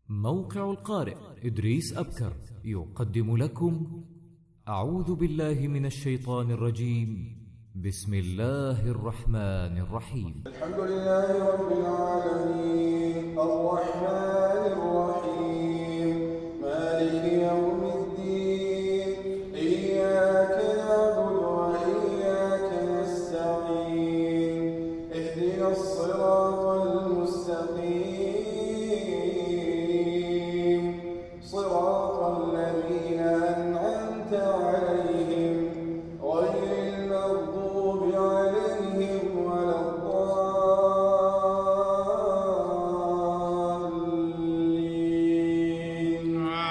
موقع القارئ إدريس أبكر يقدم لكم أعوذ بالله من الشيطان الرجيم. بسم الله الرحمن الرحيم. الحمد لله رب العالمين الرحمن الرحيم مالك يوم الدين إياك نعبد وإياك نستعين اهدنا الصراط المستقيم صراط الذين أنعمت عليهم غير المغضوب عليهم ولا الضالين.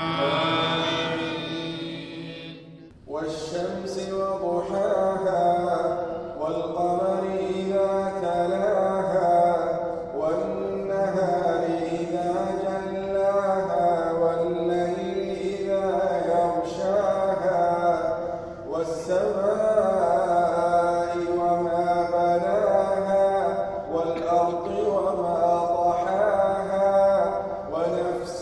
والشمس وضحاها والقمر إذا تلاها والنهار إذا جلاها والليل إذا يغشاها والسماء وما بناها والأرض وما طحاها ونفس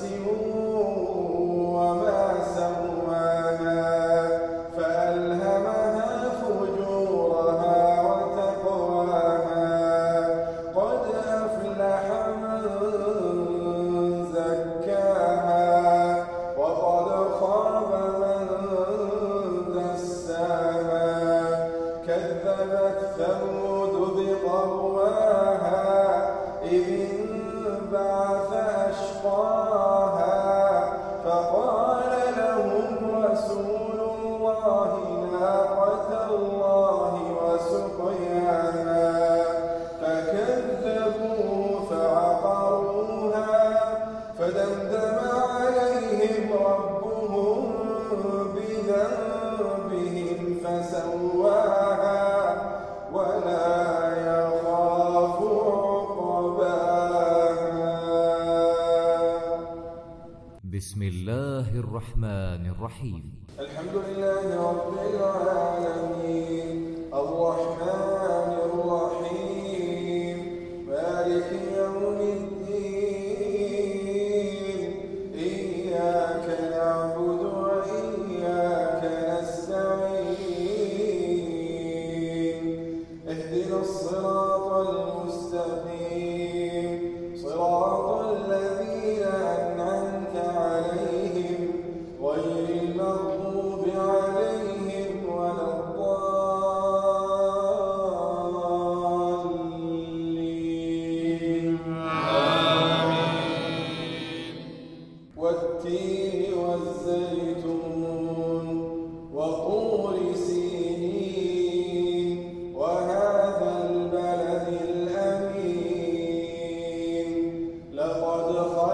وما سواها فألهمها فجورها وتقواها قد أفلح من زكاها وقد خاب من دساها كذبت ثمود بطغواها إذ انبعث أشقاها فقال لهم رسول الله ناقة الله وسقياها فكذبوا فعقروها فدمدم عليهم ربهم بذنبهم فسواها ولا يخاف عقباها. بسم الله الرحمن الرحيم. الحمد لله رب العالمين الرحمن الرحيم مالك يوم الدين إياك نعبد وإياك نستعين اهدنا الصراط المستقيم صراط الذين أنعمت عليهم غير المغضوب عليهم ولا الضالين. والتين والزيتون وطور سينين وهذا البلد الأمين لقد